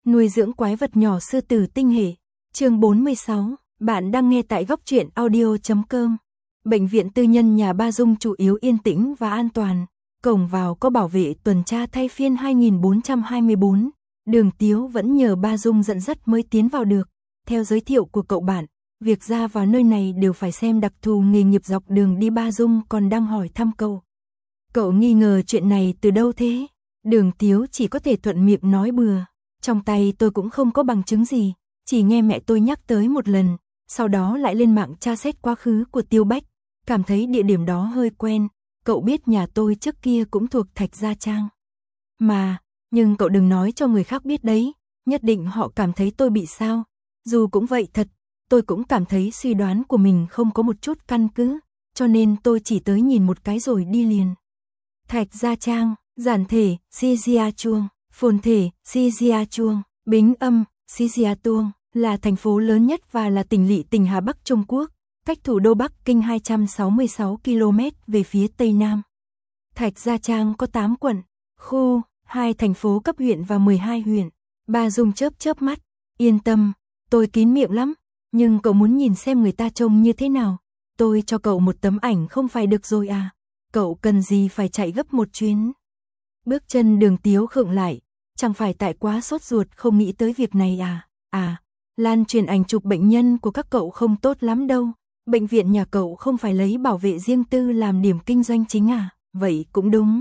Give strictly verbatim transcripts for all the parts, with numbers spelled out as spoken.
Nuôi dưỡng quái vật nhỏ sư tử tinh hệ. Chương bốn mươi sáu, bạn đang nghe tại góc truyện audio chấm com. Bệnh viện tư nhân nhà Ba Dung chủ yếu yên tĩnh và an toàn. Cổng vào có bảo vệ tuần tra thay phiên hai nghìn bốn trăm hai mươi bốn. Đường Tiếu vẫn nhờ Ba Dung dẫn dắt mới tiến vào được. Theo giới thiệu của cậu bạn, việc ra vào nơi này đều phải xem đặc thù nghề nghiệp dọc đường đi. Ba Dung còn đang hỏi thăm cậu. Cậu nghi ngờ chuyện này từ đâu thế? Đường Tiếu chỉ có thể thuận miệng nói bừa. Trong tay tôi cũng không có bằng chứng gì, chỉ nghe mẹ tôi nhắc tới một lần, sau đó lại lên mạng tra xét quá khứ của Tiêu Bách, cảm thấy địa điểm đó hơi quen. Cậu biết nhà tôi trước kia cũng thuộc Thạch Gia Trang. Mà, nhưng cậu đừng nói cho người khác biết đấy, nhất định họ cảm thấy tôi bị sao. Dù cũng vậy thật, tôi cũng cảm thấy suy đoán của mình không có một chút căn cứ, cho nên tôi chỉ tới nhìn một cái rồi đi liền. Thạch Gia Trang, giản thể, Xizia Chuông, phồn thể, Xizia Chuông, bính âm, Xizia Tuông, là thành phố lớn nhất và là tỉnh lỵ tỉnh Hà Bắc Trung Quốc, cách thủ đô Bắc Kinh hai trăm sáu mươi sáu ki lô mét về phía tây nam. Thạch Gia Trang có tám quận, khu, hai thành phố cấp huyện và mười hai huyện. Ba Dung chớp chớp mắt, yên tâm, tôi kín miệng lắm, nhưng cậu muốn nhìn xem người ta trông như thế nào, tôi cho cậu một tấm ảnh không phải được rồi à, cậu cần gì phải chạy gấp một chuyến. Bước chân Đường Tiếu khựng lại, chẳng phải tại quá sốt ruột không nghĩ tới việc này à, à, lan truyền ảnh chụp bệnh nhân của các cậu không tốt lắm đâu, bệnh viện nhà cậu không phải lấy bảo vệ riêng tư làm điểm kinh doanh chính à, vậy cũng đúng.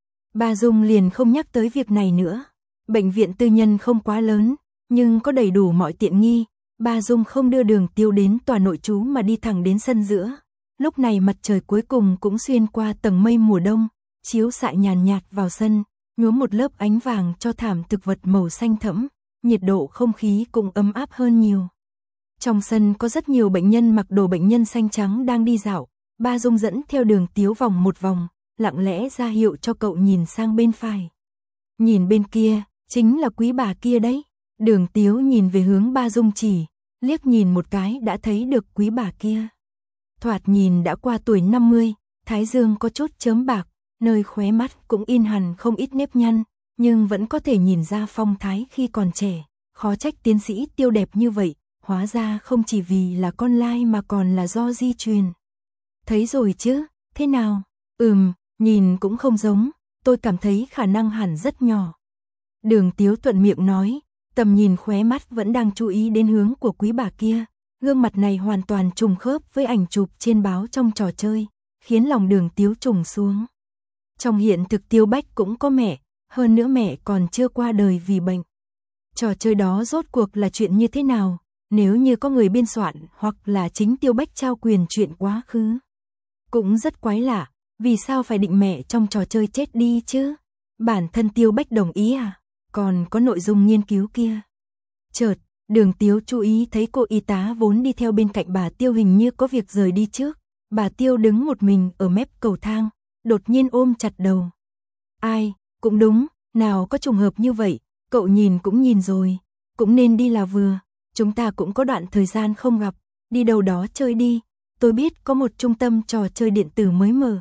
Ba Dung liền không nhắc tới việc này nữa, bệnh viện tư nhân không quá lớn, nhưng có đầy đủ mọi tiện nghi. Ba Dung không đưa Đường Tiếu đến tòa nội trú mà đi thẳng đến sân giữa. Lúc này mặt trời cuối cùng cũng xuyên qua tầng mây mùa đông, chiếu xạ nhàn nhạt vào sân, nhuốm một lớp ánh vàng cho thảm thực vật màu xanh thẫm, nhiệt độ không khí cũng ấm áp hơn nhiều. Trong sân có rất nhiều bệnh nhân mặc đồ bệnh nhân xanh trắng đang đi dạo. Ba Dung dẫn theo Đường Tiếu vòng một vòng, lặng lẽ ra hiệu cho cậu nhìn sang bên phải. Nhìn bên kia, chính là quý bà kia đấy. Đường Tiếu nhìn về hướng Ba Dung chỉ, liếc nhìn một cái đã thấy được quý bà kia. Thoạt nhìn đã qua tuổi năm mươi, thái dương có chút chớm bạc, nơi khóe mắt cũng in hằn không ít nếp nhăn, nhưng vẫn có thể nhìn ra phong thái khi còn trẻ. Khó trách tiến sĩ Tiêu đẹp như vậy, hóa ra không chỉ vì là con lai mà còn là do di truyền. Thấy rồi chứ, thế nào? Ừm, nhìn cũng không giống, tôi cảm thấy khả năng hẳn rất nhỏ. Đường Tiếu thuận miệng nói, tầm nhìn khóe mắt vẫn đang chú ý đến hướng của quý bà kia. Gương mặt này hoàn toàn trùng khớp với ảnh chụp trên báo trong trò chơi, khiến lòng Đường Tiếu trùng xuống. Trong hiện thực Tiêu Bách cũng có mẹ, hơn nữa mẹ còn chưa qua đời vì bệnh. Trò chơi đó rốt cuộc là chuyện như thế nào, nếu như có người biên soạn hoặc là chính Tiêu Bách trao quyền chuyện quá khứ. Cũng rất quái lạ, vì sao phải định mẹ trong trò chơi chết đi chứ? Bản thân Tiêu Bách đồng ý à? Còn có nội dung nghiên cứu kia. Chợt, Đường Tiếu chú ý thấy cô y tá vốn đi theo bên cạnh bà Tiêu hình như có việc rời đi trước. Bà Tiêu đứng một mình ở mép cầu thang, đột nhiên ôm chặt đầu. Ai, cũng đúng, nào có trùng hợp như vậy, cậu nhìn cũng nhìn rồi, cũng nên đi là vừa, chúng ta cũng có đoạn thời gian không gặp, đi đâu đó chơi đi, tôi biết có một trung tâm trò chơi điện tử mới mở.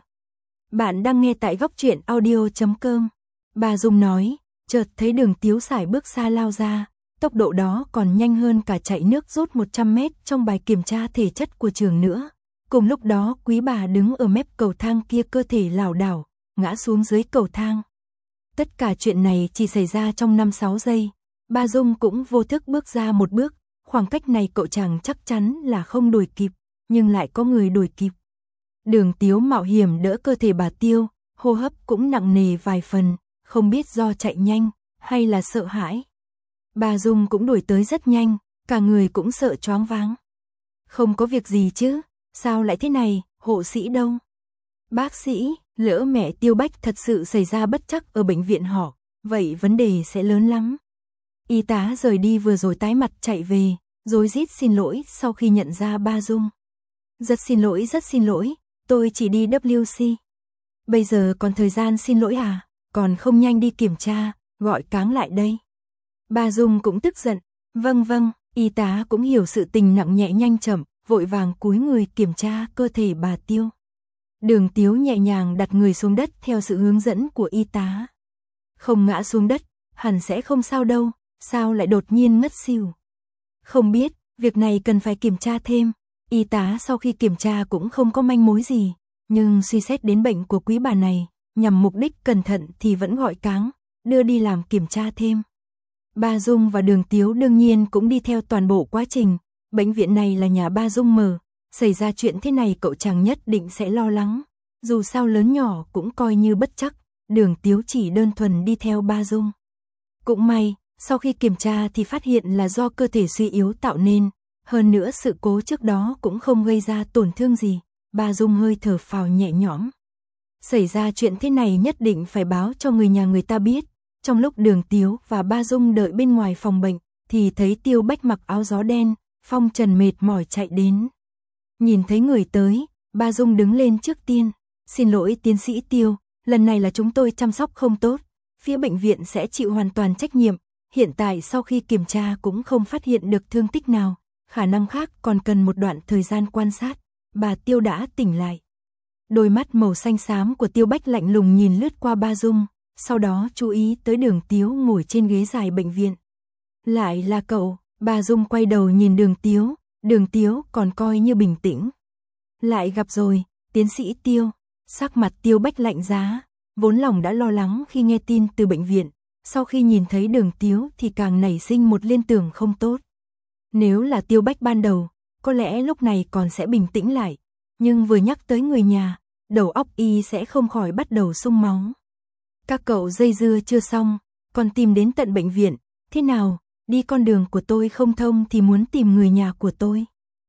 Bạn đang nghe tại góc truyện audio chấm com. Bà Dung nói, chợt thấy Đường Tiếu sải bước xa lao ra, tốc độ đó còn nhanh hơn cả chạy nước rút một trăm mét trong bài kiểm tra thể chất của trường nữa. Cùng lúc đó quý bà đứng ở mép cầu thang kia cơ thể lảo đảo, ngã xuống dưới cầu thang. Tất cả chuyện này chỉ xảy ra trong năm sáu giây. Ba Dung cũng vô thức bước ra một bước, khoảng cách này cậu chàng chắc chắn là không đuổi kịp, nhưng lại có người đuổi kịp. Đường Tiếu mạo hiểm đỡ cơ thể bà Tiêu, hô hấp cũng nặng nề vài phần, không biết do chạy nhanh hay là sợ hãi. Ba Dung cũng đuổi tới rất nhanh, cả người cũng sợ choáng váng. Không có việc gì chứ, sao lại thế này, hộ sĩ đâu? Bác sĩ, lỡ mẹ Tiêu Bách thật sự xảy ra bất trắc ở bệnh viện họ, vậy vấn đề sẽ lớn lắm. Y tá rời đi vừa rồi tái mặt chạy về, rối rít xin lỗi sau khi nhận ra Ba Dung. Rất xin lỗi, rất xin lỗi, tôi chỉ đi W C. Bây giờ còn thời gian xin lỗi à, còn không nhanh đi kiểm tra, gọi cáng lại đây. Ba Dung cũng tức giận, vâng vâng, y tá cũng hiểu sự tình nặng nhẹ nhanh chậm, vội vàng cúi người kiểm tra cơ thể bà Tiêu. Đường Tiếu nhẹ nhàng đặt người xuống đất theo sự hướng dẫn của y tá. Không ngã xuống đất, hẳn sẽ không sao đâu, sao lại đột nhiên ngất xỉu? Không biết, việc này cần phải kiểm tra thêm. Y tá sau khi kiểm tra cũng không có manh mối gì, nhưng suy xét đến bệnh của quý bà này, nhằm mục đích cẩn thận thì vẫn gọi cáng, đưa đi làm kiểm tra thêm. Ba Dung và Đường Tiếu đương nhiên cũng đi theo toàn bộ quá trình, bệnh viện này là nhà ba Dung mở, xảy ra chuyện thế này cậu chàng nhất định sẽ lo lắng, dù sao lớn nhỏ cũng coi như bất chắc, Đường Tiếu chỉ đơn thuần đi theo ba Dung. Cũng may, sau khi kiểm tra thì phát hiện là do cơ thể suy yếu tạo nên, hơn nữa sự cố trước đó cũng không gây ra tổn thương gì, ba Dung hơi thở phào nhẹ nhõm. Xảy ra chuyện thế này nhất định phải báo cho người nhà người ta biết. Trong lúc Đường Tiếu và ba Dung đợi bên ngoài phòng bệnh, thì thấy Tiêu Bách mặc áo gió đen, phong trần mệt mỏi chạy đến. Nhìn thấy người tới, ba Dung đứng lên trước tiên. Xin lỗi tiến sĩ Tiêu, lần này là chúng tôi chăm sóc không tốt, phía bệnh viện sẽ chịu hoàn toàn trách nhiệm. Hiện tại sau khi kiểm tra cũng không phát hiện được thương tích nào, khả năng khác còn cần một đoạn thời gian quan sát. Bà Tiêu đã tỉnh lại. Đôi mắt màu xanh xám của Tiêu Bách lạnh lùng nhìn lướt qua ba Dung, sau đó chú ý tới Đường Tiếu ngồi trên ghế dài bệnh viện. Lại là cậu, ba Dung quay đầu nhìn Đường Tiếu, Đường Tiếu còn coi như bình tĩnh. Lại gặp rồi, tiến sĩ Tiêu, sắc mặt Tiêu Bách lạnh giá, vốn lòng đã lo lắng khi nghe tin từ bệnh viện, sau khi nhìn thấy Đường Tiếu thì càng nảy sinh một liên tưởng không tốt. Nếu là Tiêu Bách ban đầu, có lẽ lúc này còn sẽ bình tĩnh lại, nhưng vừa nhắc tới người nhà, đầu óc y sẽ không khỏi bắt đầu sung máu. Các cậu dây dưa chưa xong, còn tìm đến tận bệnh viện, thế nào, đi con đường của tôi không thông thì muốn tìm người nhà của tôi.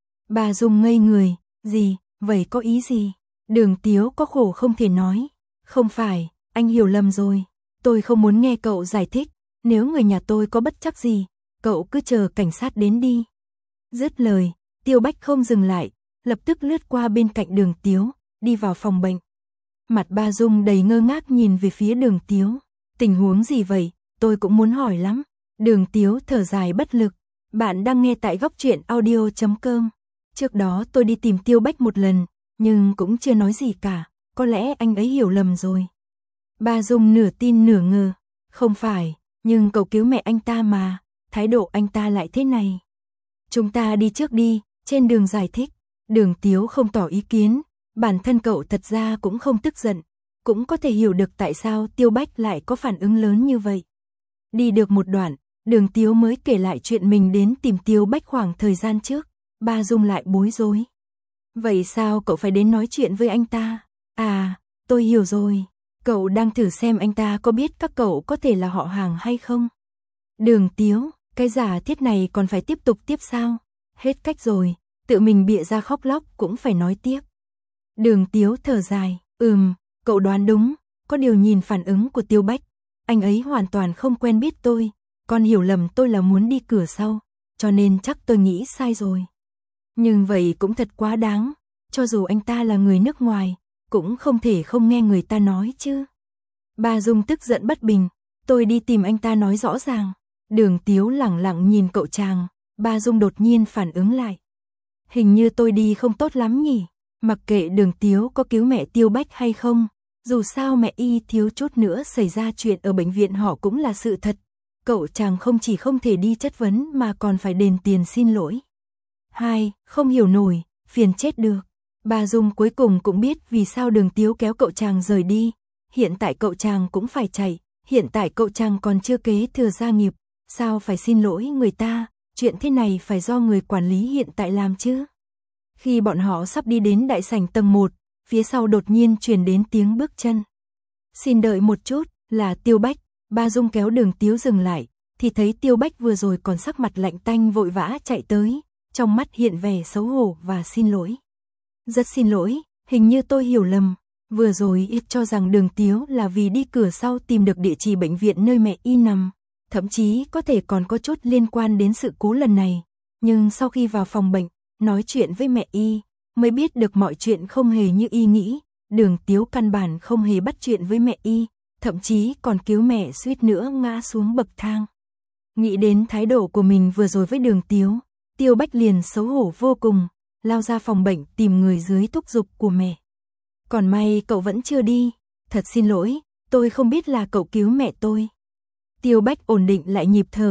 Bà Dung ngây người, gì, vậy có ý gì? Đường Tiếu có khổ không thể nói, không phải, anh hiểu lầm rồi, tôi không muốn nghe cậu giải thích, nếu người nhà tôi có bất trắc gì, cậu cứ chờ cảnh sát đến đi. Dứt lời, Tiêu Bách không dừng lại, lập tức lướt qua bên cạnh Đường Tiếu, đi vào phòng bệnh. Mặt ba Dung đầy ngơ ngác nhìn về phía Đường Tiếu. Tình huống gì vậy, tôi cũng muốn hỏi lắm. Đường Tiếu thở dài bất lực. Bạn đang nghe tại góc truyện audio chấm com. Trước đó tôi đi tìm Tiêu Bách một lần, nhưng cũng chưa nói gì cả. Có lẽ anh ấy hiểu lầm rồi. Ba Dung nửa tin nửa ngờ. Không phải, nhưng cậu cứu mẹ anh ta mà. Thái độ anh ta lại thế này. Chúng ta đi trước đi, trên đường giải thích. Đường Tiếu không tỏ ý kiến. Bản thân cậu thật ra cũng không tức giận, cũng có thể hiểu được tại sao Tiêu Bách lại có phản ứng lớn như vậy. Đi được một đoạn, Đường Tiếu mới kể lại chuyện mình đến tìm Tiêu Bách khoảng thời gian trước, ba Dung lại bối rối. Vậy sao cậu phải đến nói chuyện với anh ta? À, tôi hiểu rồi, cậu đang thử xem anh ta có biết các cậu có thể là họ hàng hay không? Đường Tiếu, cái giả thiết này còn phải tiếp tục tiếp sao? Hết cách rồi, tự mình bịa ra khóc lóc cũng phải nói tiếp. Đường Tiếu thở dài, ừm, cậu đoán đúng, có điều nhìn phản ứng của Tiêu Bách, anh ấy hoàn toàn không quen biết tôi, còn hiểu lầm tôi là muốn đi cửa sau, cho nên chắc tôi nghĩ sai rồi. Nhưng vậy cũng thật quá đáng, cho dù anh ta là người nước ngoài, cũng không thể không nghe người ta nói chứ. Ba Dung tức giận bất bình, tôi đi tìm anh ta nói rõ ràng. Đường Tiếu lẳng lặng nhìn cậu chàng, ba Dung đột nhiên phản ứng lại. Hình như tôi đi không tốt lắm nhỉ. Mặc kệ Đường Tiếu có cứu mẹ Tiêu Bách hay không, dù sao mẹ y thiếu chút nữa xảy ra chuyện ở bệnh viện họ cũng là sự thật. Cậu chàng không chỉ không thể đi chất vấn mà còn phải đền tiền xin lỗi. Hai, không hiểu nổi, phiền chết được. Bà Dung cuối cùng cũng biết vì sao Đường Tiếu kéo cậu chàng rời đi. Hiện tại cậu chàng cũng phải chạy, hiện tại cậu chàng còn chưa kế thừa gia nghiệp. Sao phải xin lỗi người ta, chuyện thế này phải do người quản lý hiện tại làm chứ. Khi bọn họ sắp đi đến đại sảnh tầng một, phía sau đột nhiên truyền đến tiếng bước chân. Xin đợi một chút, là Tiêu Bách. Ba Dung kéo Đường Tiếu dừng lại, thì thấy Tiêu Bách vừa rồi còn sắc mặt lạnh tanh vội vã chạy tới, trong mắt hiện vẻ xấu hổ và xin lỗi. Rất xin lỗi, hình như tôi hiểu lầm, vừa rồi ít cho rằng Đường Tiếu là vì đi cửa sau tìm được địa chỉ bệnh viện nơi mẹ y nằm, thậm chí có thể còn có chút liên quan đến sự cố lần này, nhưng sau khi vào phòng bệnh, nói chuyện với mẹ y, mới biết được mọi chuyện không hề như y nghĩ, Đường Tiếu căn bản không hề bắt chuyện với mẹ y, thậm chí còn cứu mẹ suýt nữa ngã xuống bậc thang. Nghĩ đến thái độ của mình vừa rồi với Đường Tiếu, Tiêu Bách liền xấu hổ vô cùng, lao ra phòng bệnh tìm người dưới thúc giục của mẹ. Còn may cậu vẫn chưa đi, thật xin lỗi, tôi không biết là cậu cứu mẹ tôi. Tiêu Bách ổn định lại nhịp thở,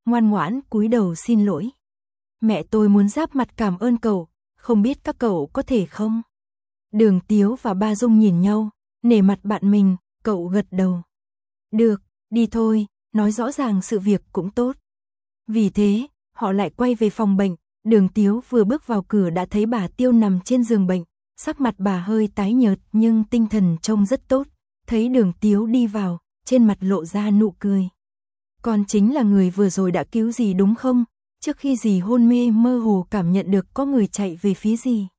ngoan ngoãn cúi đầu xin lỗi. Mẹ tôi muốn giáp mặt cảm ơn cậu, không biết các cậu có thể không? Đường Tiếu và Ba Dung nhìn nhau, nể mặt bạn mình, cậu gật đầu. Được, đi thôi, nói rõ ràng sự việc cũng tốt. Vì thế, họ lại quay về phòng bệnh, Đường Tiếu vừa bước vào cửa đã thấy bà Tiêu nằm trên giường bệnh, sắc mặt bà hơi tái nhợt nhưng tinh thần trông rất tốt. Thấy Đường Tiếu đi vào, trên mặt lộ ra nụ cười. Con chính là người vừa rồi đã cứu dì đúng không? Trước khi dì hôn mê mơ hồ cảm nhận được có người chạy về phía dì.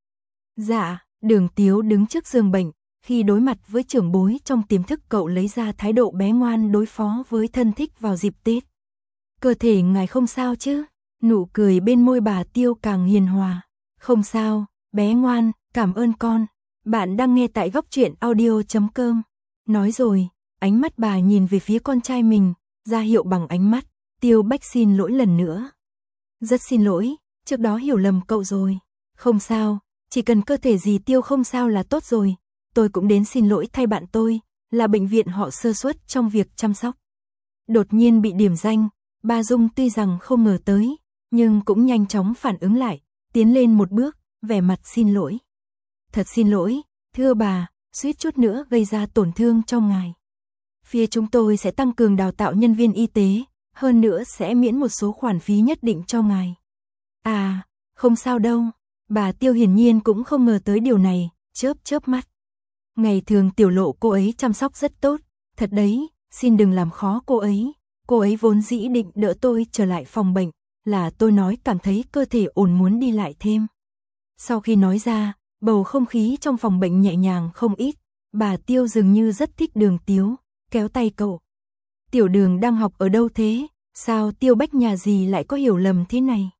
Dạ, Đường Tiếu đứng trước giường bệnh, khi đối mặt với trưởng bối trong tiềm thức cậu lấy ra thái độ bé ngoan đối phó với thân thích vào dịp Tết. Cơ thể ngài không sao chứ? Nụ cười bên môi bà Tiêu càng hiền hòa. Không sao, bé ngoan, cảm ơn con. Bạn đang nghe tại góc truyện audio chấm com. Nói rồi, ánh mắt bà nhìn về phía con trai mình, ra hiệu bằng ánh mắt. Tiêu Bách xin lỗi lần nữa. Rất xin lỗi, trước đó hiểu lầm cậu rồi. Không sao, chỉ cần cơ thể dì Tiêu không sao là tốt rồi. Tôi cũng đến xin lỗi thay bạn tôi, là bệnh viện họ sơ suất trong việc chăm sóc. Đột nhiên bị điểm danh, Ba Dung tuy rằng không ngờ tới, nhưng cũng nhanh chóng phản ứng lại, tiến lên một bước, vẻ mặt xin lỗi. Thật xin lỗi, thưa bà, suýt chút nữa gây ra tổn thương cho ngài. Phía chúng tôi sẽ tăng cường đào tạo nhân viên y tế, hơn nữa sẽ miễn một số khoản phí nhất định cho ngài. À, không sao đâu, bà Tiêu hiển nhiên cũng không ngờ tới điều này, chớp chớp mắt. Ngày thường Tiểu Lộ cô ấy chăm sóc rất tốt, thật đấy, xin đừng làm khó cô ấy. Cô ấy vốn dĩ định đỡ tôi trở lại phòng bệnh, là tôi nói cảm thấy cơ thể ổn muốn đi lại thêm. Sau khi nói ra, bầu không khí trong phòng bệnh nhẹ nhàng không ít, bà Tiêu dường như rất thích Đường Tiếu, kéo tay cậu. Tiểu Đường đang học ở đâu thế? Sao Tiêu Bách nhà gì lại có hiểu lầm thế này?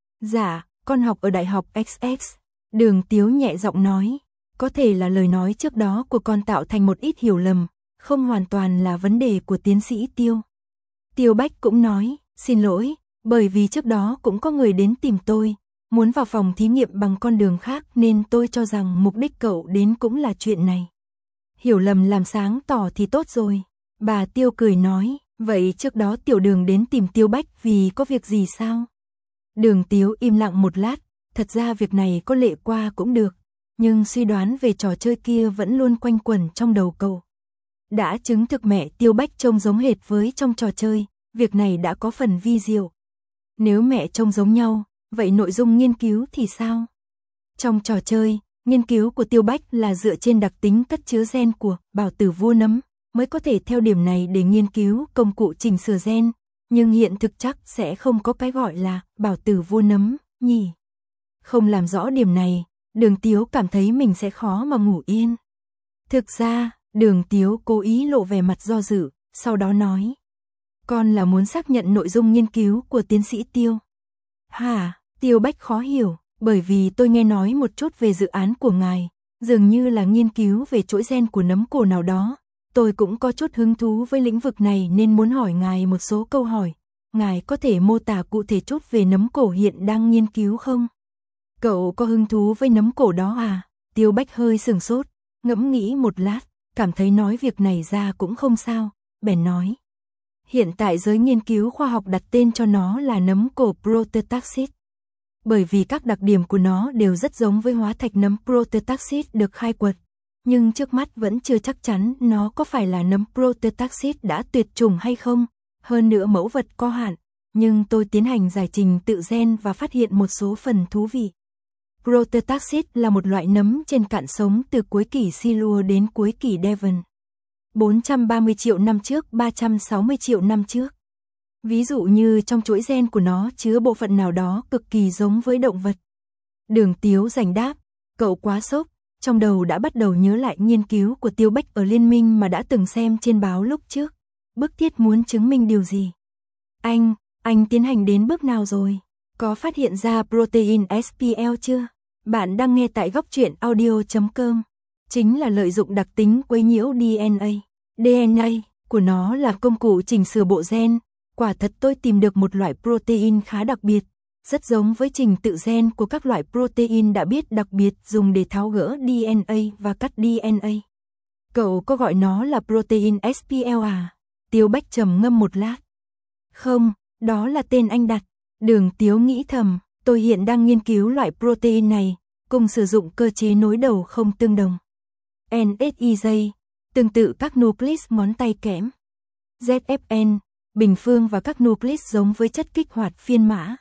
Dạ, con học ở Đại học ích ích. Đường Tiếu nhẹ giọng nói, có thể là lời nói trước đó của con tạo thành một ít hiểu lầm, không hoàn toàn là vấn đề của tiến sĩ Tiêu. Tiêu Bách cũng nói, xin lỗi, bởi vì trước đó cũng có người đến tìm tôi, muốn vào phòng thí nghiệm bằng con đường khác nên tôi cho rằng mục đích cậu đến cũng là chuyện này. Hiểu lầm làm sáng tỏ thì tốt rồi. Bà Tiêu cười nói, vậy trước đó Tiểu Đường đến tìm Tiêu Bách vì có việc gì sao? Đường Tiếu im lặng một lát, thật ra việc này có lệ qua cũng được, nhưng suy đoán về trò chơi kia vẫn luôn quanh quẩn trong đầu cậu. Đã chứng thực mẹ Tiêu Bách trông giống hệt với trong trò chơi, việc này đã có phần vi diệu. Nếu mẹ trông giống nhau, vậy nội dung nghiên cứu thì sao? Trong trò chơi, nghiên cứu của Tiêu Bách là dựa trên đặc tính cất chứa gen của Bảo Tử Vua Nấm, mới có thể theo điểm này để nghiên cứu công cụ chỉnh sửa gen, nhưng hiện thực chắc sẽ không có cái gọi là Bảo Tử Vua Nấm, nhỉ? Không làm rõ điểm này, Đường Tiếu cảm thấy mình sẽ khó mà ngủ yên. Thực ra, Đường Tiếu cố ý lộ vẻ mặt do dự, sau đó nói. Con là muốn xác nhận nội dung nghiên cứu của tiến sĩ Tiêu. Hả? Tiêu Bách khó hiểu, bởi vì tôi nghe nói một chút về dự án của ngài, dường như là nghiên cứu về chuỗi gen của nấm cổ nào đó. Tôi cũng có chút hứng thú với lĩnh vực này nên muốn hỏi ngài một số câu hỏi. Ngài có thể mô tả cụ thể chút về nấm cổ hiện đang nghiên cứu không? Cậu có hứng thú với nấm cổ đó à? Tiêu Bách hơi sửng sốt, ngẫm nghĩ một lát, cảm thấy nói việc này ra cũng không sao, bèn nói. Hiện tại giới nghiên cứu khoa học đặt tên cho nó là nấm cổ Proteotaxis. Bởi vì các đặc điểm của nó đều rất giống với hóa thạch nấm Proteotaxis được khai quật. Nhưng trước mắt vẫn chưa chắc chắn nó có phải là nấm Proteotaxis đã tuyệt chủng hay không. Hơn nữa mẫu vật có hạn, nhưng tôi tiến hành giải trình tự gen và phát hiện một số phần thú vị. Proteotaxis là một loại nấm trên cạn sống từ cuối kỷ Silur đến cuối kỷ Devon. bốn trăm ba mươi triệu năm trước, ba trăm sáu mươi triệu năm trước. Ví dụ như trong chuỗi gen của nó chứa bộ phận nào đó cực kỳ giống với động vật. Đường Tiếu giành đáp, cậu quá sốc, trong đầu đã bắt đầu nhớ lại nghiên cứu của Tiêu Bách ở Liên minh mà đã từng xem trên báo lúc trước. Bức thiết muốn chứng minh điều gì? Anh, anh tiến hành đến bước nào rồi? Có phát hiện ra protein ét pê lờ chưa? Bạn đang nghe tại góc truyện audio chấm com. Chính là lợi dụng đặc tính quấy nhiễu đê en a. đê en a của nó là công cụ chỉnh sửa bộ gen. Quả thật tôi tìm được một loại protein khá đặc biệt, rất giống với trình tự gen của các loại protein đã biết đặc biệt dùng để tháo gỡ đê en a và cắt đê en a. Cậu có gọi nó là protein ét pê lờ à? Tiêu Bách trầm ngâm một lát. Không, Đó là tên anh đặt. Đường Tiếu nghĩ thầm, tôi hiện đang nghiên cứu loại protein này, cùng sử dụng cơ chế nối đầu không tương đồng. en ét i gi, tương tự các nucleus ngón tay kẽm. zét ép en, bình phương và các nucleus giống với chất kích hoạt phiên mã.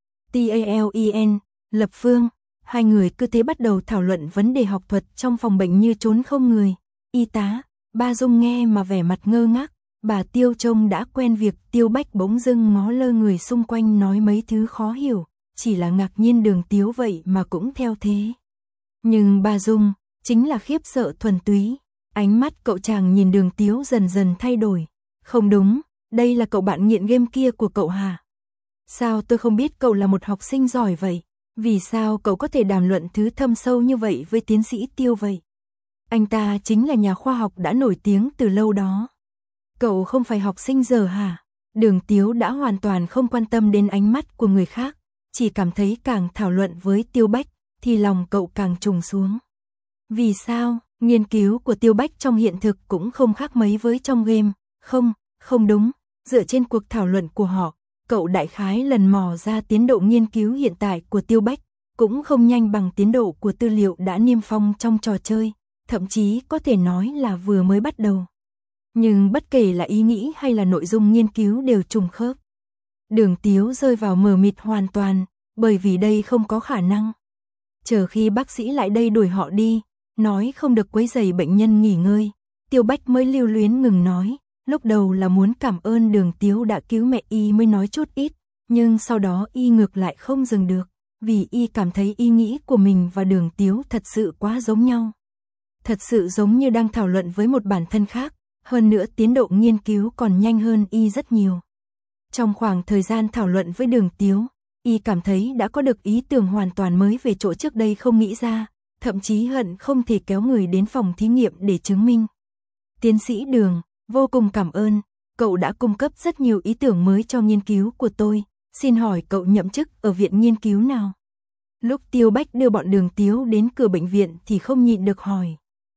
TALEN, lập phương. Hai người cứ thế bắt đầu thảo luận vấn đề học thuật trong phòng bệnh như trốn không người. Y tá, Ba Dung nghe mà vẻ mặt ngơ ngác. Bà Tiêu trông đã quen việc Tiêu Bách bỗng dưng ngó lơ người xung quanh nói mấy thứ khó hiểu, chỉ là ngạc nhiên Đường Tiếu vậy mà cũng theo thế. Nhưng bà Dung, chính là khiếp sợ thuần túy. Ánh mắt cậu chàng nhìn Đường Tiếu dần dần thay đổi. Không đúng, đây là cậu bạn nghiện game kia của cậu hả? Sao tôi không biết cậu là một học sinh giỏi vậy? Vì sao cậu có thể đàm luận thứ thâm sâu như vậy với tiến sĩ Tiêu vậy? Anh ta chính là nhà khoa học đã nổi tiếng từ lâu đó. Cậu không phải học sinh giờ hả? Đường Tiếu đã hoàn toàn không quan tâm đến ánh mắt của người khác, chỉ cảm thấy càng thảo luận với Tiêu Bách, thì lòng cậu càng trùng xuống. Vì sao? Nghiên cứu của Tiêu Bách trong hiện thực cũng không khác mấy với trong game. Không, không đúng. Dựa trên cuộc thảo luận của họ, cậu đại khái lần mò ra tiến độ nghiên cứu hiện tại của Tiêu Bách, cũng không nhanh bằng tiến độ của tư liệu đã niêm phong trong trò chơi, thậm chí có thể nói là vừa mới bắt đầu. Nhưng bất kể là ý nghĩ hay là nội dung nghiên cứu đều trùng khớp. Đường Tiếu rơi vào mờ mịt hoàn toàn, bởi vì đây không có khả năng. Chờ khi bác sĩ lại đây đuổi họ đi, nói không được quấy rầy bệnh nhân nghỉ ngơi, Tiêu Bách mới lưu luyến ngừng nói. Lúc đầu là muốn cảm ơn Đường Tiếu đã cứu mẹ y mới nói chút ít, nhưng sau đó y ngược lại không dừng được, vì y cảm thấy ý nghĩ của mình và Đường Tiếu thật sự quá giống nhau. Thật sự giống như đang thảo luận với một bản thân khác, hơn nữa tiến độ nghiên cứu còn nhanh hơn y rất nhiều. Trong khoảng thời gian thảo luận với Đường Tiếu, y cảm thấy đã có được ý tưởng hoàn toàn mới về chỗ trước đây không nghĩ ra, thậm chí hận không thể kéo người đến phòng thí nghiệm để chứng minh. Tiến sĩ Đường, vô cùng cảm ơn, cậu đã cung cấp rất nhiều ý tưởng mới cho nghiên cứu của tôi, xin hỏi cậu nhậm chức ở viện nghiên cứu nào? Lúc Tiêu Bách đưa bọn Đường Tiếu đến cửa bệnh viện thì không nhịn được hỏi.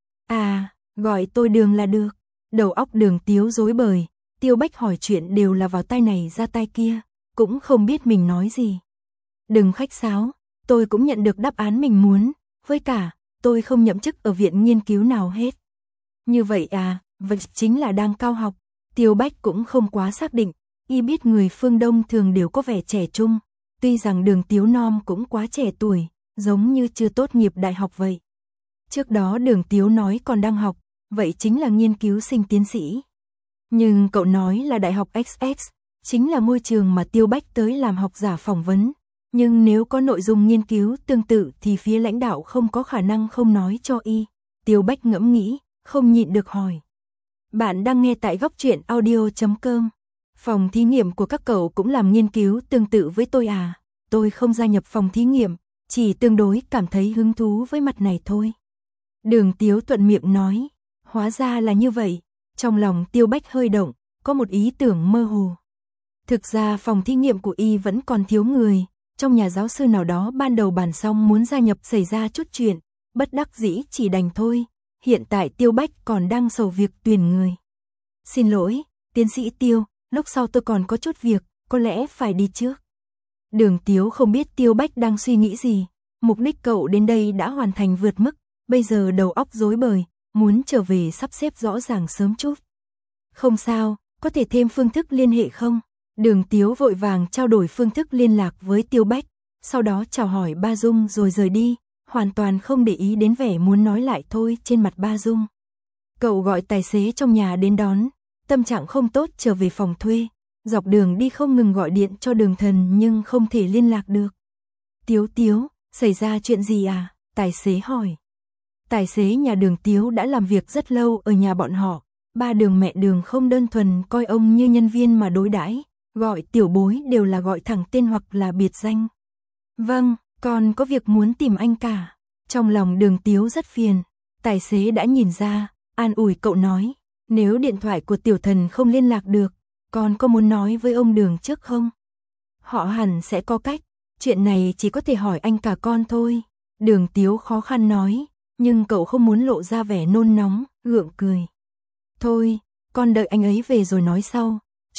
À, gọi tôi Đường là được. Đầu óc Đường Tiếu rối bời, Tiêu Bách hỏi chuyện đều là vào tai này ra tai kia, cũng không biết mình nói gì. Đừng khách sáo, tôi cũng nhận được đáp án mình muốn, với cả, tôi không nhậm chức ở viện nghiên cứu nào hết. Như vậy à, vậy chính là đang cao học. Tiêu Bách cũng không quá xác định, y biết người phương Đông thường đều có vẻ trẻ trung, tuy rằng Đường Tiếu Nom cũng quá trẻ tuổi, giống như chưa tốt nghiệp đại học vậy. Trước đó Đường Tiếu nói còn đang học, vậy chính là nghiên cứu sinh tiến sĩ. Nhưng cậu nói là đại học ích ích, chính là môi trường mà Tiêu Bách tới làm học giả phỏng vấn. Nhưng nếu có nội dung nghiên cứu tương tự thì phía lãnh đạo không có khả năng không nói cho y. Tiêu Bách ngẫm nghĩ, không nhịn được hỏi. Bạn đang nghe tại góc truyện audio chấm com. Phòng thí nghiệm của các cậu cũng làm nghiên cứu tương tự với tôi à? Tôi không gia nhập phòng thí nghiệm, chỉ tương đối cảm thấy hứng thú với mặt này thôi. Đường Tiếu thuận miệng nói. Hóa ra là như vậy. Trong lòng Tiêu Bách hơi động, có một ý tưởng mơ hồ. Thực ra phòng thí nghiệm của y vẫn còn thiếu người. Trong nhà giáo sư nào đó ban đầu bàn xong muốn gia nhập xảy ra chút chuyện, bất đắc dĩ chỉ đành thôi. Hiện tại Tiêu Bách còn đang sầu việc tuyển người. Xin lỗi, tiến sĩ Tiêu, lúc sau tôi còn có chút việc, có lẽ phải đi trước. Đường Tiếu không biết Tiêu Bách đang suy nghĩ gì. Mục đích cậu đến đây đã hoàn thành vượt mức, bây giờ đầu óc rối bời, muốn trở về sắp xếp rõ ràng sớm chút. Không sao, có thể thêm phương thức liên hệ không? Đường Tiếu vội vàng trao đổi phương thức liên lạc với Tiêu Bách, sau đó chào hỏi Ba Dung rồi rời đi, hoàn toàn không để ý đến vẻ muốn nói lại thôi trên mặt Ba Dung. Cậu gọi tài xế trong nhà đến đón, tâm trạng không tốt trở về phòng thuê, dọc đường đi không ngừng gọi điện cho Đường Thần nhưng không thể liên lạc được. Tiếu Tiếu, xảy ra chuyện gì à? Tài xế hỏi. Tài xế nhà Đường Tiếu đã làm việc rất lâu ở nhà bọn họ, ba Đường mẹ Đường không đơn thuần coi ông như nhân viên mà đối đãi, gọi tiểu bối đều là gọi thẳng tên hoặc là biệt danh. Vâng, con có việc muốn tìm anh cả. Trong lòng Đường Tiếu rất phiền, tài xế đã nhìn ra, an ủi cậu nói, nếu điện thoại của tiểu thần không liên lạc được, con có muốn nói với ông Đường trước không? Họ hẳn sẽ có cách, chuyện này chỉ có thể hỏi anh cả con thôi. Đường Tiếu khó khăn nói, nhưng cậu không muốn lộ ra vẻ nôn nóng, gượng cười. Thôi, con đợi anh ấy về rồi nói sau. Chú,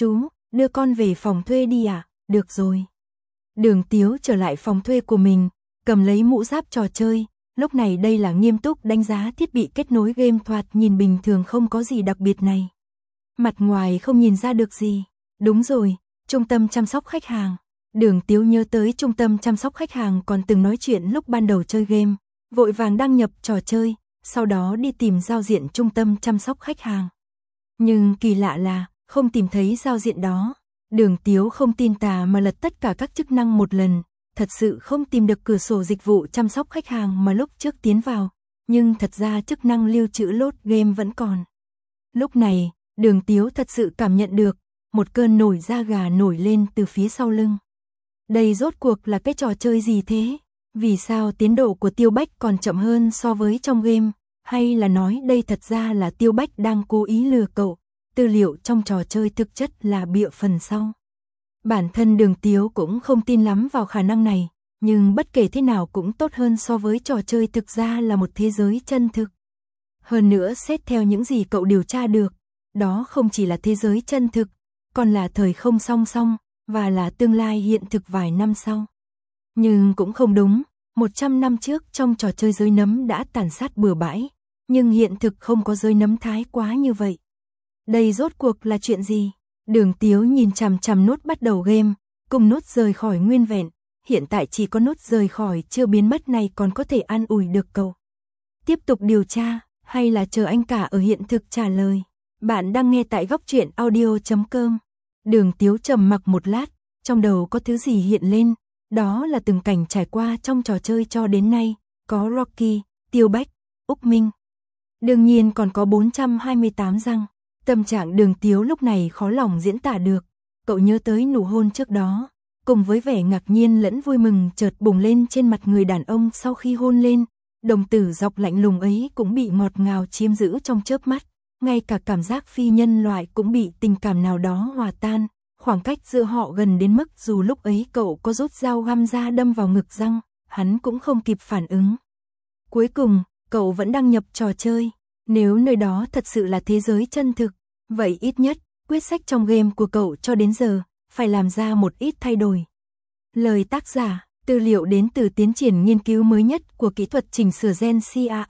đưa con về phòng thuê đi à, được rồi. Đường Tiếu trở lại phòng thuê của mình, cầm lấy mũ giáp trò chơi, lúc này đây là nghiêm túc đánh giá thiết bị kết nối game thoạt nhìn bình thường không có gì đặc biệt này. Mặt ngoài không nhìn ra được gì, đúng rồi, trung tâm chăm sóc khách hàng. Đường Tiếu nhớ tới trung tâm chăm sóc khách hàng còn từng nói chuyện lúc ban đầu chơi game, vội vàng đăng nhập trò chơi, sau đó đi tìm giao diện trung tâm chăm sóc khách hàng. Nhưng kỳ lạ là, không tìm thấy giao diện đó. Đường Tiếu không tin tà mà lật tất cả các chức năng một lần, thật sự không tìm được cửa sổ dịch vụ chăm sóc khách hàng mà lúc trước tiến vào, nhưng thật ra chức năng lưu trữ lốt game vẫn còn. Lúc này, Đường Tiếu thật sự cảm nhận được, một cơn nổi da gà nổi lên từ phía sau lưng. Đây rốt cuộc là cái trò chơi gì thế? Vì sao tiến độ của Tiêu Bách còn chậm hơn so với trong game? Hay là nói đây thật ra là Tiêu Bách đang cố ý lừa cậu, tư liệu trong trò chơi thực chất là bịa phần sau. Bản thân Đường Tiếu cũng không tin lắm vào khả năng này, nhưng bất kể thế nào cũng tốt hơn so với trò chơi thực ra là một thế giới chân thực. Hơn nữa xét theo những gì cậu điều tra được, đó không chỉ là thế giới chân thực, còn là thời không song song, và là tương lai hiện thực vài năm sau. Nhưng cũng không đúng, một trăm năm trước trong trò chơi giới nấm đã tàn sát bừa bãi, nhưng hiện thực không có giới nấm thái quá như vậy. Đây rốt cuộc là chuyện gì? Đường Tiếu nhìn chằm chằm nốt bắt đầu game, cùng nốt rời khỏi nguyên vẹn, hiện tại chỉ có nốt rời khỏi chưa biến mất này còn có thể an ủi được cậu. Tiếp tục điều tra, hay là chờ anh cả ở hiện thực trả lời? Bạn đang nghe tại góc truyện audio chấm com. Đường Tiếu trầm mặc một lát, trong đầu có thứ gì hiện lên, đó là từng cảnh trải qua trong trò chơi cho đến nay, có Rocky, Tiêu Bách, Úc Minh. Đương nhiên còn có bốn trăm hai mươi tám răng. Tâm trạng Đường Tiếu lúc này khó lòng diễn tả được, cậu nhớ tới nụ hôn trước đó, cùng với vẻ ngạc nhiên lẫn vui mừng chợt bùng lên trên mặt người đàn ông sau khi hôn lên, đồng tử dọc lạnh lùng ấy cũng bị ngọt ngào chiếm giữ trong chớp mắt, ngay cả cảm giác phi nhân loại cũng bị tình cảm nào đó hòa tan, khoảng cách giữa họ gần đến mức dù lúc ấy cậu có rút dao găm ra đâm vào ngực răng, hắn cũng không kịp phản ứng. Cuối cùng, cậu vẫn đăng nhập trò chơi. Nếu nơi đó thật sự là thế giới chân thực, vậy ít nhất, quyết sách trong game của cậu cho đến giờ, phải làm ra một ít thay đổi. Lời tác giả, tư liệu đến từ tiến triển nghiên cứu mới nhất của kỹ thuật chỉnh sửa gen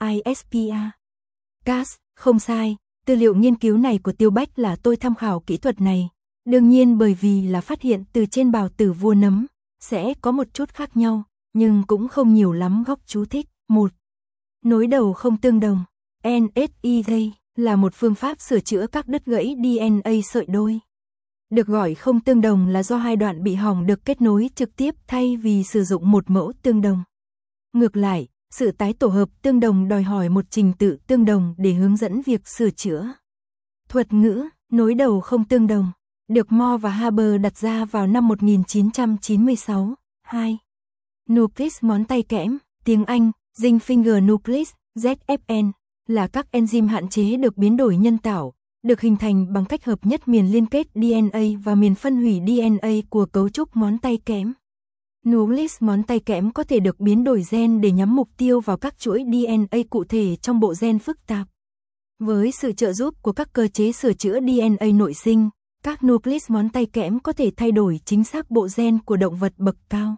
CRISPR. Cas, không sai, tư liệu nghiên cứu này của Tiêu Bách là tôi tham khảo kỹ thuật này. Đương nhiên bởi vì là phát hiện từ trên bào tử vua nấm, sẽ có một chút khác nhau, nhưng cũng không nhiều lắm góc chú thích. một. Nối đầu không tương đồng. en ét i a là một phương pháp sửa chữa các đứt gãy đê en a sợi đôi. Được gọi không tương đồng là do hai đoạn bị hỏng được kết nối trực tiếp thay vì sử dụng một mẫu tương đồng. Ngược lại, sự tái tổ hợp tương đồng đòi hỏi một trình tự tương đồng để hướng dẫn việc sửa chữa. Thuật ngữ, nối đầu không tương đồng, được Moore và Haber đặt ra vào năm một nghìn chín trăm chín mươi sáu. hai. Nucleus ngón tay kẽm, tiếng Anh, Zinc Finger Nucleus, Z F N, là các enzyme hạn chế được biến đổi nhân tạo, được hình thành bằng cách hợp nhất miền liên kết đê en a và miền phân hủy đê en a của cấu trúc ngón tay kẽm. Nucleus ngón tay kẽm có thể được biến đổi gen để nhắm mục tiêu vào các chuỗi đê en a cụ thể trong bộ gen phức tạp. Với sự trợ giúp của các cơ chế sửa chữa đê en a nội sinh, các nucleus ngón tay kẽm có thể thay đổi chính xác bộ gen của động vật bậc cao.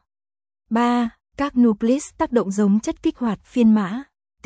ba. Các nucleus tác động giống chất kích hoạt phiên mã,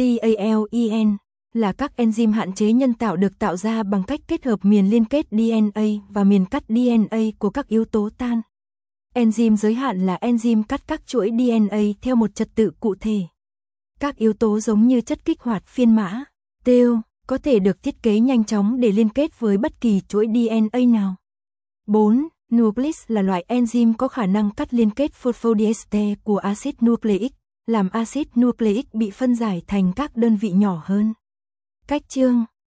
TALEN, là các enzyme hạn chế nhân tạo được tạo ra bằng cách kết hợp miền liên kết đê en a và miền cắt đê en a của các yếu tố tan. Enzyme giới hạn là enzyme cắt các chuỗi đê en a theo một trật tự cụ thể. Các yếu tố giống như chất kích hoạt phiên mã, T A L, có thể được thiết kế nhanh chóng để liên kết với bất kỳ chuỗi đê en a nào. bốn. Nucleus là loại enzyme có khả năng cắt liên kết phosphodiester của axit nucleic, làm axit nucleic bị phân giải thành các đơn vị nhỏ hơn. Cách chương